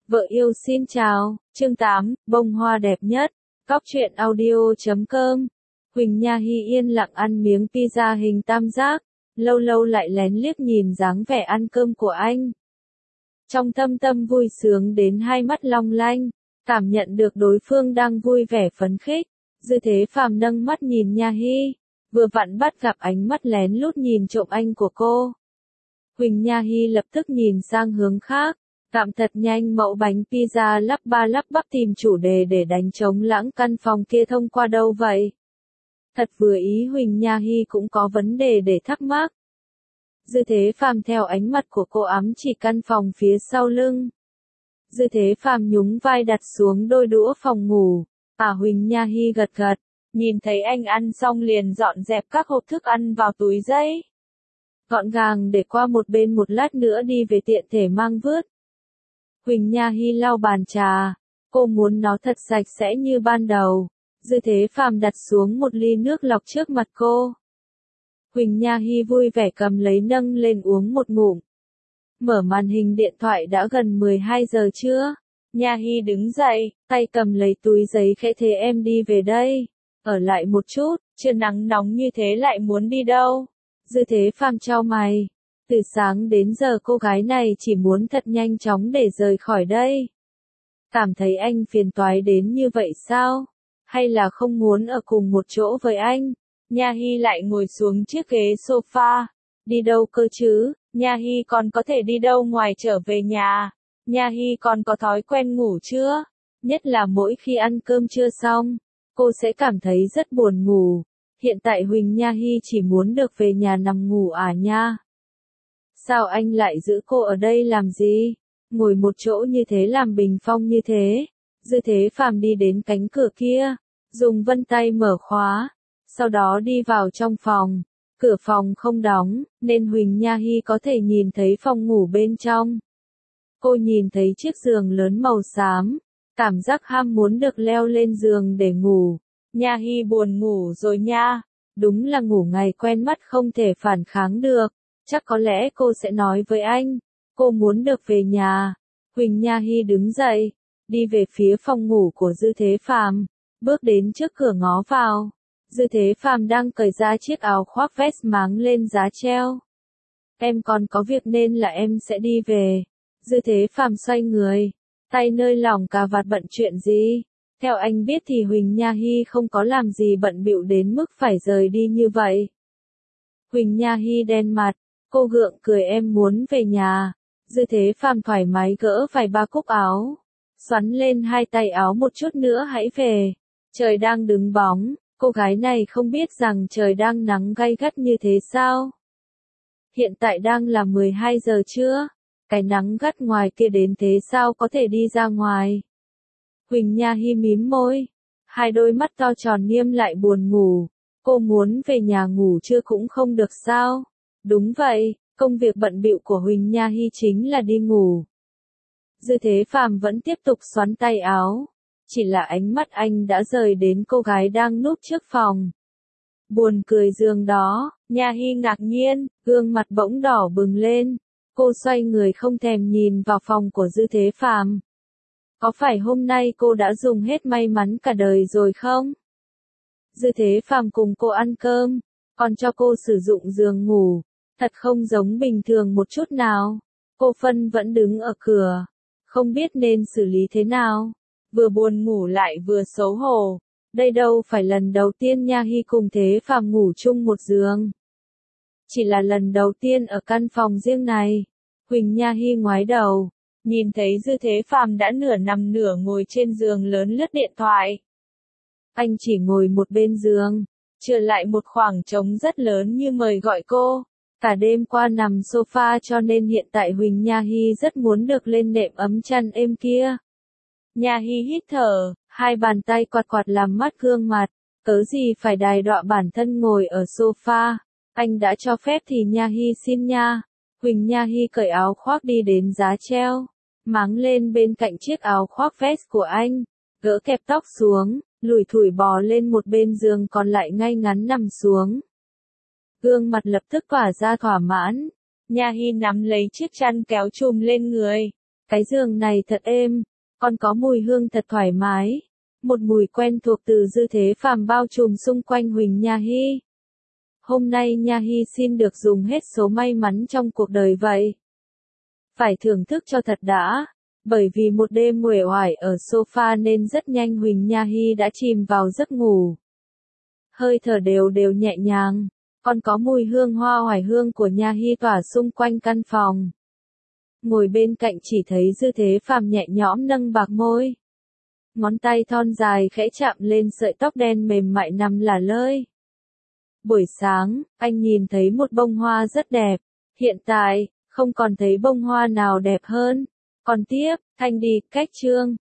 Vợ yêu xin chào, chương 8, bông hoa đẹp nhất, Cóc truyện audio.com. Huỳnh Nha Hy yên lặng ăn miếng pizza hình tam giác, lâu lâu lại lén liếc nhìn dáng vẻ ăn cơm của anh. Trong thâm tâm vui sướng đến hai mắt long lanh, cảm nhận được đối phương đang vui vẻ phấn khích, Dư Thế Phàm nâng mắt nhìn Nha Hy, vừa vặn bắt gặp ánh mắt lén lút nhìn trộm anh của cô. Huỳnh Nha Hy lập tức nhìn sang hướng khác, cảm thật nhanh mẫu bánh pizza lắp ba lắp bắp tìm chủ đề để đánh trống lãng căn phòng kia thông qua đâu vậy. Thật vừa ý Huỳnh Nha Hy cũng có vấn đề để thắc mắc. Dư Thế Phàm theo ánh mặt của cô ám chỉ căn phòng phía sau lưng. Dư Thế Phàm nhún vai đặt xuống đôi đũa phòng ngủ, Huỳnh Nha Hy gật gật, nhìn thấy anh ăn xong liền dọn dẹp các hộp thức ăn vào túi giấy. Gọn gàng để qua một bên một lát nữa đi về tiện thể mang vứt. Huỳnh Nha Hy lau bàn trà, cô muốn nó thật sạch sẽ như ban đầu. Dư Thế Phàm đặt xuống một ly nước lọc trước mặt cô. Huỳnh Nha Hy vui vẻ cầm lấy nâng lên uống một ngụm. Mở màn hình điện thoại đã gần 12 giờ trưa. Nha Hy đứng dậy, tay cầm lấy túi giấy khẽ thế em đi về đây. Ở lại một chút, chưa nắng nóng như thế lại muốn đi đâu? Dư Thế Phàm chau mày. Từ sáng đến giờ cô gái này chỉ muốn thật nhanh chóng để rời khỏi đây. Cảm thấy anh phiền toái đến như vậy sao? Hay là không muốn ở cùng một chỗ với anh? Nha Hy lại ngồi xuống chiếc ghế sofa. Đi đâu cơ chứ? Nha Hy còn có thể đi đâu ngoài trở về nhà? Nha Hy còn có thói quen ngủ chưa? Nhất là mỗi khi ăn cơm trưa xong, cô sẽ cảm thấy rất buồn ngủ. Hiện tại Huỳnh Nha Hy chỉ muốn được về nhà nằm ngủ nha. Sao anh lại giữ cô ở đây làm gì? Ngồi một chỗ như thế làm bình phong như thế. Dư Thế Phàm đi đến cánh cửa kia, dùng vân tay mở khóa, sau đó đi vào trong phòng. Cửa phòng không đóng, nên Huỳnh Nha Hy có thể nhìn thấy phòng ngủ bên trong. Cô nhìn thấy chiếc giường lớn màu xám, cảm giác ham muốn được leo lên giường để ngủ. Nha Hy buồn ngủ rồi nha. Đúng là ngủ ngày quen mắt không thể phản kháng được. Chắc có lẽ cô sẽ nói với anh, cô muốn được về nhà. Huỳnh Nha Hy đứng dậy, đi về phía phòng ngủ của Dư Thế Phàm, bước đến trước cửa ngó vào. Dư Thế Phàm đang cởi ra chiếc áo khoác vest máng lên giá treo. Em còn có việc nên là em sẽ đi về. Dư Thế Phàm xoay người, tay nơi lỏng cà vạt bận chuyện gì? Theo anh biết thì Huỳnh Nha Hy không có làm gì bận bịu đến mức phải rời đi như vậy. Huỳnh Nha Hy đen mặt, cô gượng cười em muốn về nhà. Dư Thế Phàm thoải mái gỡ vài ba cúc áo, xoắn lên hai tay áo một chút nữa hãy về. Trời đang đứng bóng, cô gái này không biết rằng trời đang nắng gay gắt như thế sao? Hiện tại đang là 12 giờ trưa, cái nắng gắt ngoài kia đến thế sao có thể đi ra ngoài? Huỳnh Nha Hy mím môi, hai đôi mắt to tròn nghiêm lại buồn ngủ. Cô muốn về nhà ngủ trưa cũng không được sao? Đúng vậy, công việc bận bịu của Huỳnh Nha Hy chính là đi ngủ. Dư Thế Phàm vẫn tiếp tục xoắn tay áo, chỉ là ánh mắt anh đã rời đến cô gái đang núp trước phòng. Buồn cười giường đó, Nha Hy ngạc nhiên, gương mặt bỗng đỏ bừng lên. Cô xoay người không thèm nhìn vào phòng của Dư Thế Phàm. Có phải hôm nay cô đã dùng hết may mắn cả đời rồi không? Dư Thế Phàm cùng cô ăn cơm, còn cho cô sử dụng giường ngủ, thật không giống bình thường một chút nào. Cô Phân vẫn đứng ở cửa, không biết nên xử lý thế nào, vừa buồn ngủ lại vừa xấu hổ. Đây đâu phải lần đầu tiên Nha Hy cùng Thế Phàm ngủ chung một giường. Chỉ là lần đầu tiên ở căn phòng riêng này. Huỳnh Nha Hy ngoái đầu, nhìn thấy Dư Thế Phàm đã nửa nằm nửa ngồi trên giường lớn lướt điện thoại. Anh chỉ ngồi một bên giường, chừa lại một khoảng trống rất lớn như mời gọi cô. Cả đêm qua nằm sofa cho nên hiện tại Huỳnh Nha Hy rất muốn được lên nệm ấm chăn êm kia. Nha Hy hít thở, hai bàn tay quạt quạt làm mát gương mặt, cớ gì phải đài đọa bản thân ngồi ở sofa. Anh đã cho phép thì Nha Hy xin nha. Huỳnh Nha Hy cởi áo khoác đi đến giá treo, máng lên bên cạnh chiếc áo khoác vest của anh, gỡ kẹp tóc xuống, lủi thủi bò lên một bên giường còn lại ngay ngắn nằm xuống. Gương mặt lập tức tỏa ra thỏa mãn. Nha Hy nắm lấy chiếc chăn kéo trùm lên người, Cái giường này thật êm, còn có mùi hương thật thoải mái. Một mùi quen thuộc từ Dư Thế Phàm bao trùm xung quanh Huỳnh Nha Hy. Hôm nay Nha Hy xin được dùng hết số may mắn trong cuộc đời vậy. Phải thưởng thức cho thật đã. Bởi vì một đêm uể oải ở sofa nên rất nhanh Huỳnh Nha Hy đã chìm vào giấc ngủ. Hơi thở đều đều nhẹ nhàng, còn có mùi hương hoa oải hương của Nha Hy tỏa xung quanh căn phòng. Ngồi bên cạnh chỉ thấy Dư Thế Phàm nhẹ nhõm nâng bạc môi. Ngón tay thon dài khẽ chạm lên sợi tóc đen mềm mại nằm lả lơi. Buổi sáng, anh nhìn thấy một bông hoa rất đẹp. Hiện tại, không còn thấy bông hoa nào đẹp hơn. Còn tiếp, anh đi, cách chương.